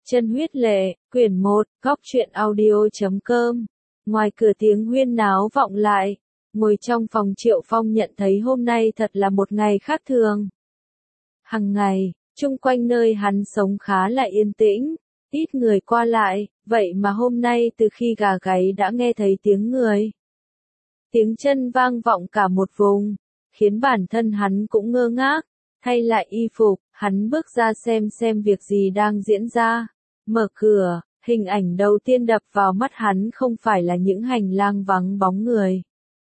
Chân huyết lệ, quyển 1, góc truyện audio.com. Ngoài cửa tiếng huyên náo vọng lại. Ngồi trong phòng Triệu Phong nhận thấy hôm nay thật là một ngày khác thường. Hằng ngày, chung quanh nơi hắn sống khá là yên tĩnh, ít người qua lại, vậy mà hôm nay từ khi gà gáy đã nghe thấy tiếng người. Tiếng chân vang vọng cả một vùng, khiến bản thân hắn cũng ngơ ngác, thay lại y phục, hắn bước ra xem việc gì đang diễn ra. Mở cửa, hình ảnh đầu tiên đập vào mắt hắn không phải là những hành lang vắng bóng người,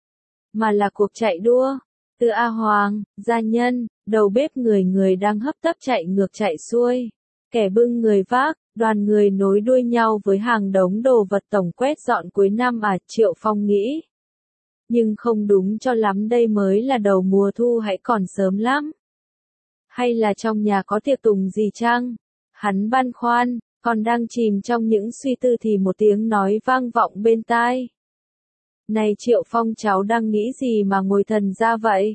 mà là cuộc chạy đua. Từ A Hoàng, gia nhân, đầu bếp người đang hấp tấp chạy ngược chạy xuôi. Kẻ bưng người vác, đoàn người nối đuôi nhau với hàng đống đồ vật tổng quét dọn cuối năm à, Triệu Phong nghĩ. Nhưng không đúng cho lắm, đây mới là đầu mùa thu, hãy còn sớm lắm. Hay là trong nhà có tiệc tùng gì chăng? Hắn băn khoăn, còn đang chìm trong những suy tư thì một tiếng nói vang vọng bên tai. Này Triệu Phong, cháu đang nghĩ gì mà ngồi thần ra vậy?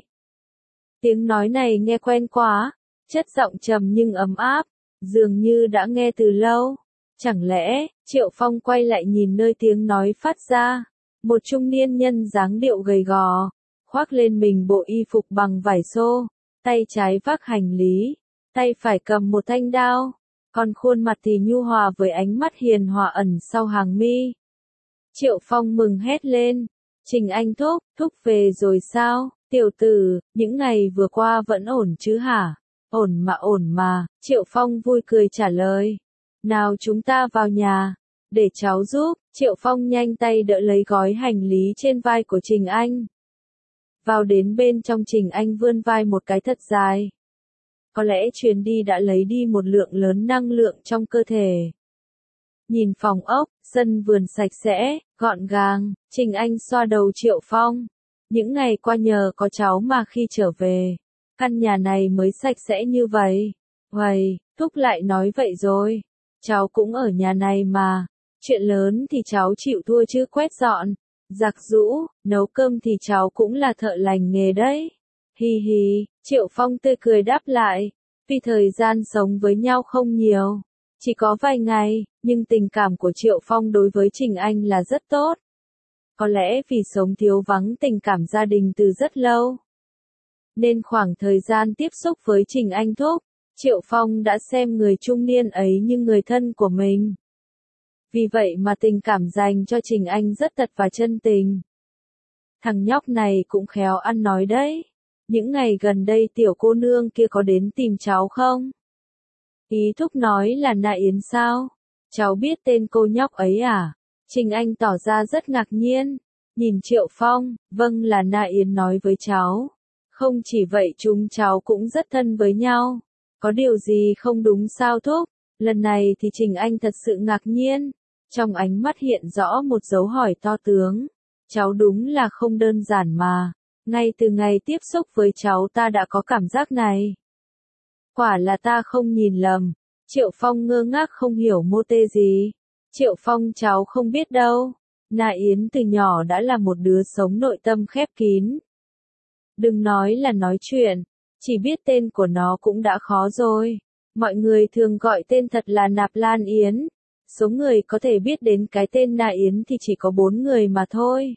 Tiếng nói này nghe quen quá, chất giọng trầm nhưng ấm áp, dường như đã nghe từ lâu. Chẳng lẽ, Triệu Phong quay lại nhìn nơi tiếng nói phát ra, một trung niên nhân dáng điệu gầy gò, khoác lên mình bộ y phục bằng vải xô, tay trái vác hành lý, tay phải cầm một thanh đao, còn khuôn mặt thì nhu hòa với ánh mắt hiền hòa ẩn sau hàng mi. Triệu Phong mừng hét lên, Trình Anh thúc về rồi sao, tiểu tử, những ngày vừa qua vẫn ổn chứ hả? Ổn mà, Triệu Phong vui cười trả lời. Nào chúng ta vào nhà, để cháu giúp. Triệu Phong nhanh tay đỡ lấy gói hành lý trên vai của Trình Anh. Vào đến bên trong, Trình Anh vươn vai một cái thật dài. Có lẽ chuyến đi đã lấy đi một lượng lớn năng lượng trong cơ thể. Nhìn phòng ốc, sân vườn sạch sẽ, gọn gàng, Trình Anh xoa đầu Triệu Phong. Những ngày qua nhờ có cháu mà khi trở về, căn nhà này mới sạch sẽ như vậy. Vậy, thúc lại nói vậy rồi. Cháu cũng ở nhà này mà. Chuyện lớn thì cháu chịu thua chứ, quét dọn, giặt giũ, nấu cơm thì cháu cũng là thợ lành nghề đấy. Hi hi, Triệu Phong tươi cười đáp lại. Vì thời gian sống với nhau không nhiều, chỉ có vài ngày, nhưng tình cảm của Triệu Phong đối với Trình Anh là rất tốt. Có lẽ vì sống thiếu vắng tình cảm gia đình từ rất lâu, nên khoảng thời gian tiếp xúc với Trình Anh Triệu Phong đã xem người trung niên ấy như người thân của mình. Vì vậy mà tình cảm dành cho Trình Anh rất thật và chân tình. Thằng nhóc này cũng khéo ăn nói đấy. Những ngày gần đây tiểu cô nương kia có đến tìm cháu không? Ý thúc nói là Na Yến sao? Cháu biết tên cô nhóc ấy à? Trình Anh tỏ ra rất ngạc nhiên. Nhìn Triệu Phong, vâng, là Na Yến nói với cháu. Không chỉ vậy, chúng cháu cũng rất thân với nhau. Có điều gì không đúng sao thúc? Lần này thì Trình Anh thật sự ngạc nhiên. Trong ánh mắt hiện rõ một dấu hỏi to tướng. Cháu đúng là không đơn giản mà. Ngay từ ngày tiếp xúc với cháu ta đã có cảm giác này. Quả là ta không nhìn lầm. Triệu Phong ngơ ngác không hiểu mô tê gì. Triệu Phong, cháu không biết đâu. Na Yến từ nhỏ đã là một đứa sống nội tâm khép kín. Đừng nói là nói chuyện, chỉ biết tên của nó cũng đã khó rồi. Mọi người thường gọi tên thật là Nạp Lan Yến. Số người có thể biết đến cái tên Na Yến thì chỉ có 4 người mà thôi.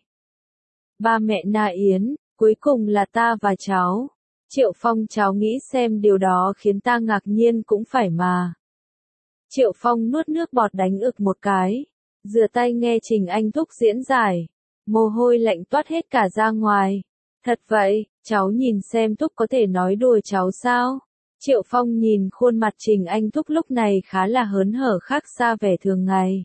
Ba mẹ Na Yến, cuối cùng là ta và cháu. Triệu Phong, cháu nghĩ xem, điều đó khiến ta ngạc nhiên cũng phải mà. Triệu Phong nuốt nước bọt đánh ực một cái, rửa tay nghe Trình Anh thúc diễn giải. Mồ hôi lạnh toát hết cả ra ngoài. Thật vậy, cháu nhìn xem, thúc có thể nói đùa cháu sao? Triệu Phong nhìn khuôn mặt Trình Anh thúc lúc này khá là hớn hở, khác xa vẻ thường ngày.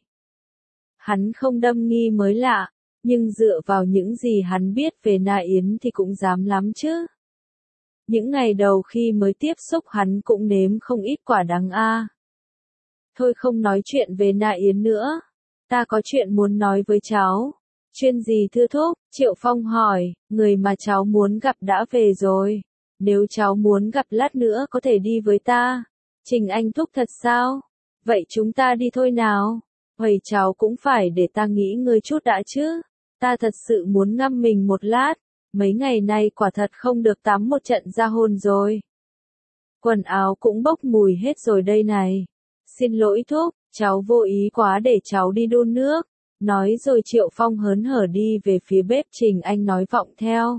Hắn không đâm nghi mới lạ, nhưng dựa vào những gì hắn biết về Na Yến thì cũng dám lắm chứ. Những ngày đầu khi mới tiếp xúc hắn cũng nếm không ít quả đắng a. Thôi không nói chuyện về Na Yến nữa. Ta có chuyện muốn nói với cháu. Chuyện gì thưa thúc? Triệu Phong hỏi. Người mà cháu muốn gặp đã về rồi. Nếu cháu muốn gặp lát nữa có thể đi với ta. Trình Anh thúc, thật sao? Vậy chúng ta đi thôi nào. Vậy cháu cũng phải để ta nghỉ ngơi chút đã chứ. Ta thật sự muốn ngâm mình một lát. Mấy ngày nay quả thật không được tắm một trận ra hôn rồi. Quần áo cũng bốc mùi hết rồi đây này. Xin lỗi thúc, cháu vô ý quá để cháu đi đun nước. Nói rồi Triệu Phong hớn hở đi về phía bếp. Trình Anh nói vọng theo.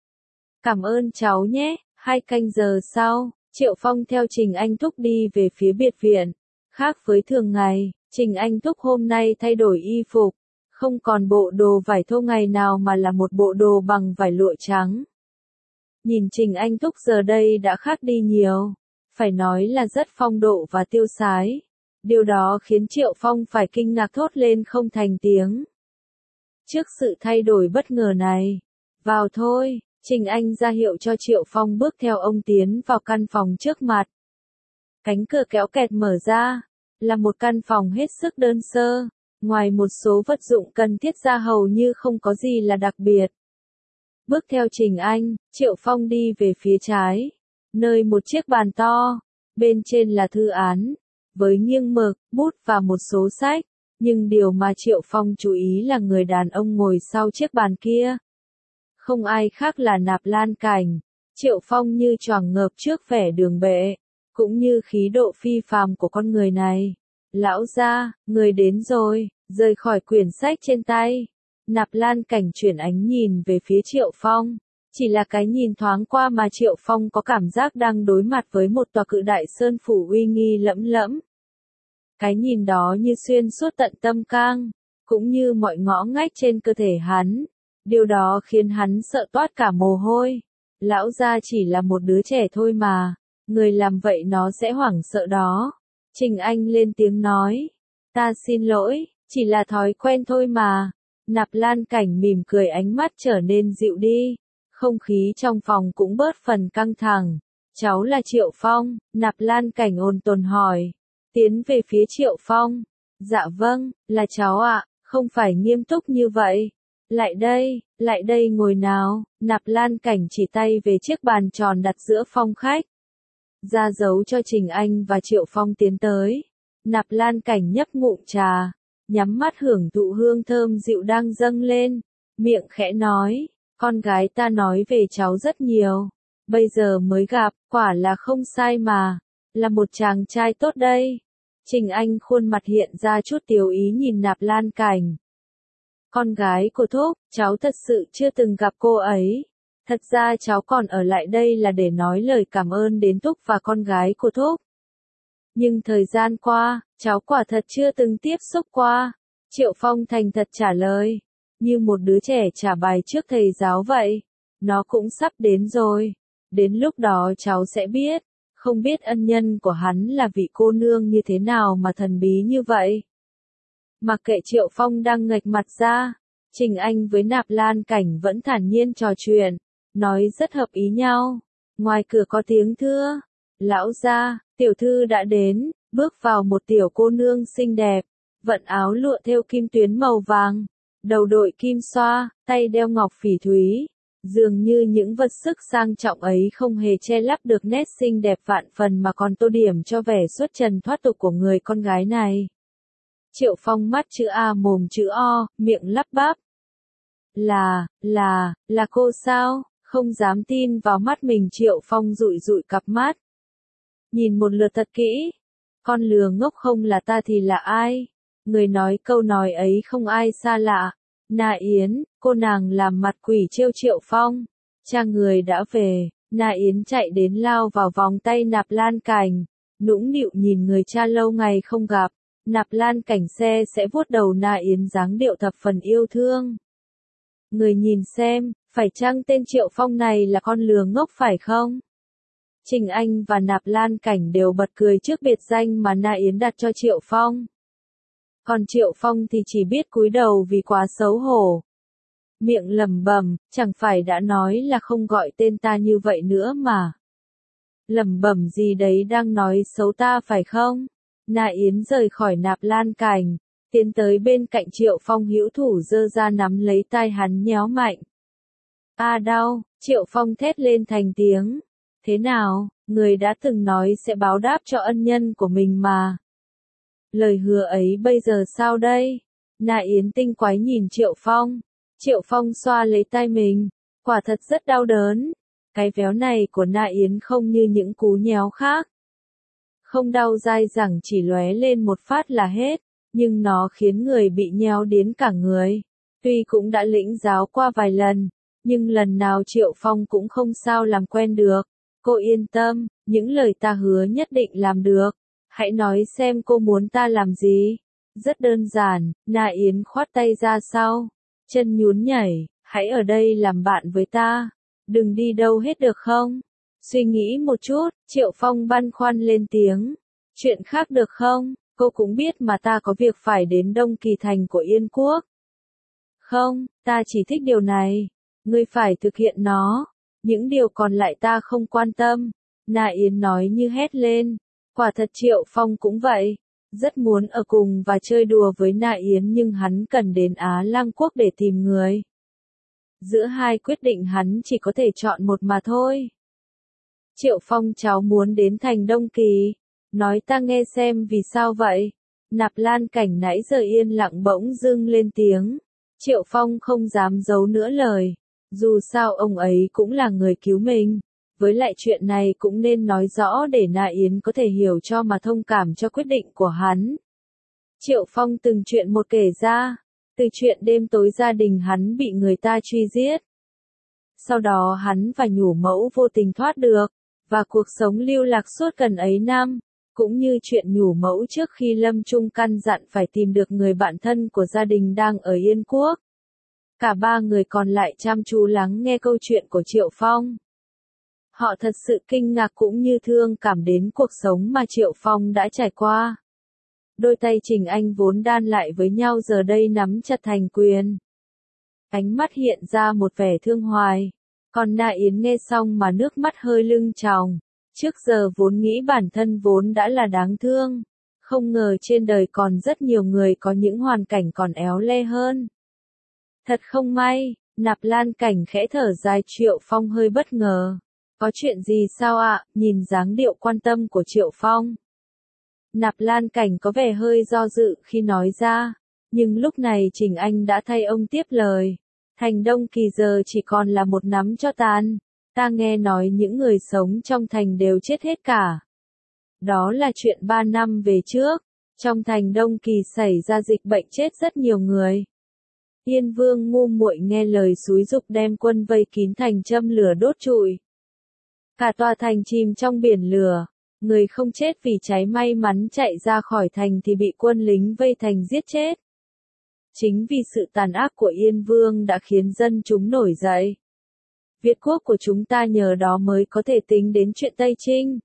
Cảm ơn cháu nhé. 2 canh giờ sau, Triệu Phong theo Trình Anh Thúc đi về phía biệt viện. Khác với thường ngày, Trình Anh Thúc hôm nay thay đổi y phục. Không còn bộ đồ vải thô ngày nào mà là một bộ đồ bằng vải lụa trắng. Nhìn Trình Anh Thúc giờ đây đã khác đi nhiều. Phải nói là rất phong độ và tiêu sái. Điều đó khiến Triệu Phong phải kinh ngạc thốt lên không thành tiếng. Trước sự thay đổi bất ngờ này, vào thôi, Trình Anh ra hiệu cho Triệu Phong bước theo ông tiến vào căn phòng trước mặt. Cánh cửa kéo kẹt mở ra, là một căn phòng hết sức đơn sơ, ngoài một số vật dụng cần thiết ra hầu như không có gì là đặc biệt. Bước theo Trình Anh, Triệu Phong đi về phía trái, nơi một chiếc bàn to, bên trên là thư án, với nghiêng mực, bút và một số sách, nhưng điều mà Triệu Phong chú ý là người đàn ông ngồi sau chiếc bàn kia. Không ai khác là Nạp Lan Cảnh. Triệu Phong như choàng ngợp trước vẻ đường bệ, cũng như khí độ phi phàm của con người này. Lão gia, người đến rồi, rời khỏi quyển sách trên tay. Nạp Lan Cảnh chuyển ánh nhìn về phía Triệu Phong. Chỉ là cái nhìn thoáng qua mà Triệu Phong có cảm giác đang đối mặt với một tòa cự đại sơn phủ uy nghi lẫm lẫm. Cái nhìn đó như xuyên suốt tận tâm can, cũng như mọi ngõ ngách trên cơ thể hắn. Điều đó khiến hắn sợ toát cả mồ hôi. Lão gia chỉ là một đứa trẻ thôi mà, người làm vậy nó sẽ hoảng sợ đó. Trình Anh lên tiếng nói, ta xin lỗi, chỉ là thói quen thôi mà. Nạp Lan Cảnh mỉm cười, ánh mắt trở nên dịu đi. Không khí trong phòng cũng bớt phần căng thẳng. Cháu là Triệu Phong, Nạp Lan Cảnh ôn tồn hỏi. Tiến về phía Triệu Phong. Dạ vâng, là cháu ạ, không phải nghiêm túc như vậy. Lại đây ngồi nào. Nạp Lan Cảnh chỉ tay về chiếc bàn tròn đặt giữa phòng khách. Ra dấu cho Trình Anh và Triệu Phong tiến tới. Nạp Lan Cảnh nhấp ngụm trà, nhắm mắt hưởng thụ hương thơm dịu đang dâng lên, miệng khẽ nói, con gái ta nói về cháu rất nhiều, bây giờ mới gặp, quả là không sai mà, là một chàng trai tốt đây. Trình Anh khuôn mặt hiện ra chút tiếu ý nhìn Nạp Lan Cảnh. Con gái của Thúc, cháu thật sự chưa từng gặp cô ấy. Thật ra cháu còn ở lại đây là để nói lời cảm ơn đến Thúc và con gái của Thúc. Nhưng thời gian qua, cháu quả thật chưa từng tiếp xúc qua. Triệu Phong thành thật trả lời, như một đứa trẻ trả bài trước thầy giáo vậy. Nó cũng sắp đến rồi. Đến lúc đó cháu sẽ biết. Không biết ân nhân của hắn là vị cô nương như thế nào mà thần bí như vậy. Mặc kệ Triệu Phong đang nghệch mặt ra, Trình Anh với Nạp Lan Cảnh vẫn thản nhiên trò chuyện, nói rất hợp ý nhau. Ngoài cửa có tiếng thưa, lão gia, tiểu thư đã đến, bước vào một tiểu cô nương xinh đẹp, vận áo lụa thêu kim tuyến màu vàng, đầu đội kim xoa, tay đeo ngọc phỉ thúy. Dường như những vật sức sang trọng ấy không hề che lấp được nét xinh đẹp vạn phần mà còn tô điểm cho vẻ xuất trần thoát tục của người con gái này. Triệu Phong mắt chữ A mồm chữ O, miệng lắp bắp. Là cô sao? Không dám tin vào mắt mình, Triệu Phong dụi dụi cặp mắt. Nhìn một lượt thật kỹ. Con lừa ngốc, không là ta thì là ai? Người nói câu nói ấy không ai xa lạ. Na Yến, cô nàng làm mặt quỷ trêu Triệu Phong. Cha người đã về. Na Yến chạy đến lao vào vòng tay Nạp Lan Cảnh. Nũng nịu nhìn người cha lâu ngày không gặp. Nạp Lan Cảnh xe sẽ vuốt đầu Na Yến, dáng điệu thập phần yêu thương. Người nhìn xem, phải chăng tên Triệu Phong này là con lừa ngốc phải không? Trình Anh và Nạp Lan Cảnh đều bật cười trước biệt danh mà Na Yến đặt cho Triệu Phong. Còn Triệu Phong thì chỉ biết cúi đầu vì quá xấu hổ. Miệng lẩm bẩm, chẳng phải đã nói là không gọi tên ta như vậy nữa mà. Lẩm bẩm gì đấy, đang nói xấu ta phải không? Na Yến rời khỏi Nạp Lan Cảnh, tiến tới bên cạnh Triệu Phong, hữu thủ giơ ra nắm lấy tai hắn nhéo mạnh. A đau, Triệu Phong thét lên thành tiếng. Thế nào, người đã từng nói sẽ báo đáp cho ân nhân của mình mà. Lời hứa ấy bây giờ sao đây? Na Yến tinh quái nhìn Triệu Phong. Triệu Phong xoa lấy tai mình, quả thật rất đau đớn. Cái véo này của Na Yến không như những cú nhéo khác. Không đau dai dẳng chỉ lóe lên một phát là hết, nhưng nó khiến người bị nheo điếng cả người. Tuy cũng đã lĩnh giáo qua vài lần, nhưng lần nào Triệu Phong cũng không sao làm quen được. Cô yên tâm, những lời ta hứa nhất định làm được. Hãy nói xem cô muốn ta làm gì. Rất đơn giản, Na Yến khoát tay ra sau, chân nhún nhảy, hãy ở đây làm bạn với ta. Đừng đi đâu hết được không? Suy nghĩ một chút, Triệu Phong băn khoăn lên tiếng. Chuyện khác được không? Cô cũng biết mà ta có việc phải đến Đông Kỳ Thành của Yên Quốc. Không, ta chỉ thích điều này. Ngươi phải thực hiện nó. Những điều còn lại ta không quan tâm. Na Yến nói như hét lên. Quả thật Triệu Phong cũng vậy. Rất muốn ở cùng và chơi đùa với Na Yến nhưng hắn cần đến Á Lang Quốc để tìm người. Giữa hai quyết định hắn chỉ có thể chọn một mà thôi. Triệu Phong cháu muốn đến thành Đông Kỳ. Nói ta nghe xem vì sao vậy. Nạp Lan Cảnh nãy giờ yên lặng bỗng dưng lên tiếng. Triệu Phong không dám giấu nữa lời. Dù sao ông ấy cũng là người cứu mình. Với lại chuyện này cũng nên nói rõ để Na Yến có thể hiểu cho mà thông cảm cho quyết định của hắn. Triệu Phong từng chuyện một kể ra. Từ chuyện đêm tối gia đình hắn bị người ta truy giết. Sau đó hắn và nhủ mẫu vô tình thoát được. Và cuộc sống lưu lạc suốt gần ấy năm. Cũng như chuyện nhủ mẫu trước khi lâm chung căn dặn phải tìm được người bạn thân của gia đình đang ở Yên Quốc. Cả ba người còn lại chăm chú lắng nghe câu chuyện của Triệu Phong. Họ thật sự kinh ngạc cũng như thương cảm đến cuộc sống mà Triệu Phong đã trải qua. Đôi tay Trình Anh vốn đan lại với nhau giờ đây nắm chặt thành quyền. Ánh mắt hiện ra một vẻ thương hoài. Còn Na Yến nghe xong mà nước mắt hơi lưng tròng. Trước giờ vốn nghĩ bản thân vốn đã là đáng thương. Không ngờ trên đời còn rất nhiều người có những hoàn cảnh còn éo le hơn. Thật không may, Nạp Lan Cảnh khẽ thở dài. Triệu Phong hơi bất ngờ. Có chuyện gì sao ạ? Nhìn dáng điệu quan tâm của Triệu Phong. Nạp Lan Cảnh có vẻ hơi do dự khi nói ra. Nhưng lúc này Trình Anh đã thay ông tiếp lời. Thành Đông Kỳ giờ chỉ còn là một nắm tro tàn. Ta nghe nói những người sống trong thành đều chết hết cả. Đó là chuyện 3 năm về trước. Trong thành Đông Kỳ xảy ra dịch bệnh chết rất nhiều người. Yên Vương ngu muội nghe lời xúi giục đem quân vây kín thành châm lửa đốt trụi. Cả tòa thành chìm trong biển lửa. Người không chết vì cháy may mắn chạy ra khỏi thành thì bị quân lính vây thành giết chết. Chính vì sự tàn ác của Yên Vương đã khiến dân chúng nổi dậy. Việt quốc của chúng ta nhờ đó mới có thể tính đến chuyện Tây Trinh.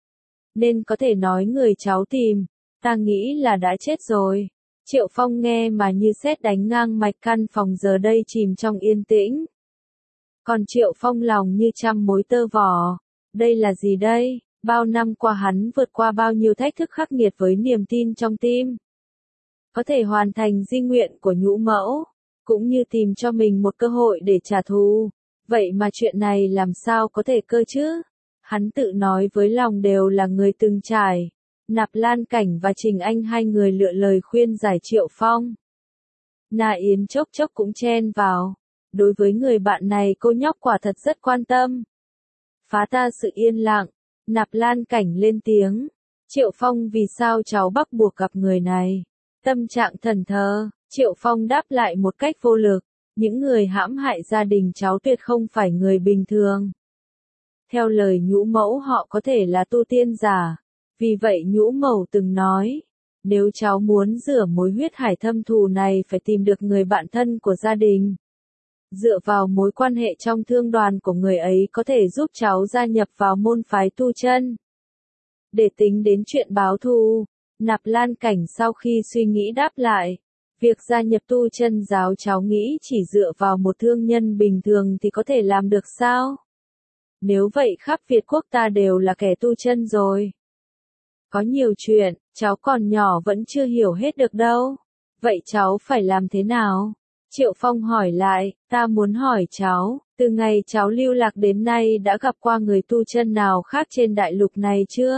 Nên có thể nói người cháu tìm, ta nghĩ là đã chết rồi. Triệu Phong nghe mà như sét đánh ngang mạch, căn phòng giờ đây chìm trong yên tĩnh. Còn Triệu Phong lòng như trăm mối tơ vò. Đây là gì đây? Bao năm qua hắn vượt qua bao nhiêu thách thức khắc nghiệt với niềm tin trong tim. Có thể hoàn thành di nguyện của nhũ mẫu, cũng như tìm cho mình một cơ hội để trả thù. Vậy mà chuyện này làm sao có thể cơ chứ? Hắn tự nói với lòng đều là người từng trải. Nạp Lan Cảnh và Trình Anh hai người lựa lời khuyên giải Triệu Phong. Na Yến chốc chốc cũng chen vào. Đối với người bạn này cô nhóc quả thật rất quan tâm. Phá ta sự yên lặng. Nạp Lan Cảnh lên tiếng. Triệu Phong vì sao cháu bắt buộc gặp người này? Tâm trạng thẫn thờ, Triệu Phong đáp lại một cách vô lực. Những người hãm hại gia đình cháu tuyệt không phải người bình thường. Theo lời nhũ mẫu họ có thể là tu tiên giả. Vì vậy nhũ mẫu từng nói, nếu cháu muốn rửa mối huyết hải thâm thù này phải tìm được người bạn thân của gia đình. Dựa vào mối quan hệ trong thương đoàn của người ấy có thể giúp cháu gia nhập vào môn phái tu chân. Để tính đến chuyện báo thù, Nạp Lan Cảnh sau khi suy nghĩ đáp lại. Việc gia nhập tu chân giáo cháu nghĩ chỉ dựa vào một thương nhân bình thường thì có thể làm được sao? Nếu vậy khắp Việt quốc ta đều là kẻ tu chân rồi. Có nhiều chuyện, cháu còn nhỏ vẫn chưa hiểu hết được đâu. Vậy cháu phải làm thế nào? Triệu Phong hỏi lại, ta muốn hỏi cháu, từ ngày cháu lưu lạc đến nay đã gặp qua người tu chân nào khác trên đại lục này chưa?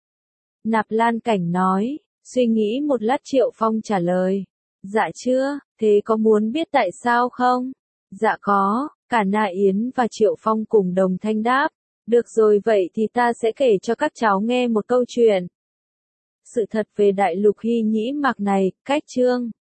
Nạp Lan Cảnh nói, suy nghĩ một lát Triệu Phong trả lời. Dạ chưa, thế có muốn biết tại sao không? Dạ có, cả Na Yến và Triệu Phong cùng đồng thanh đáp. Được rồi vậy thì ta sẽ kể cho các cháu nghe một câu chuyện. sự thật về đại lục hy nhĩ mạc này, cách chương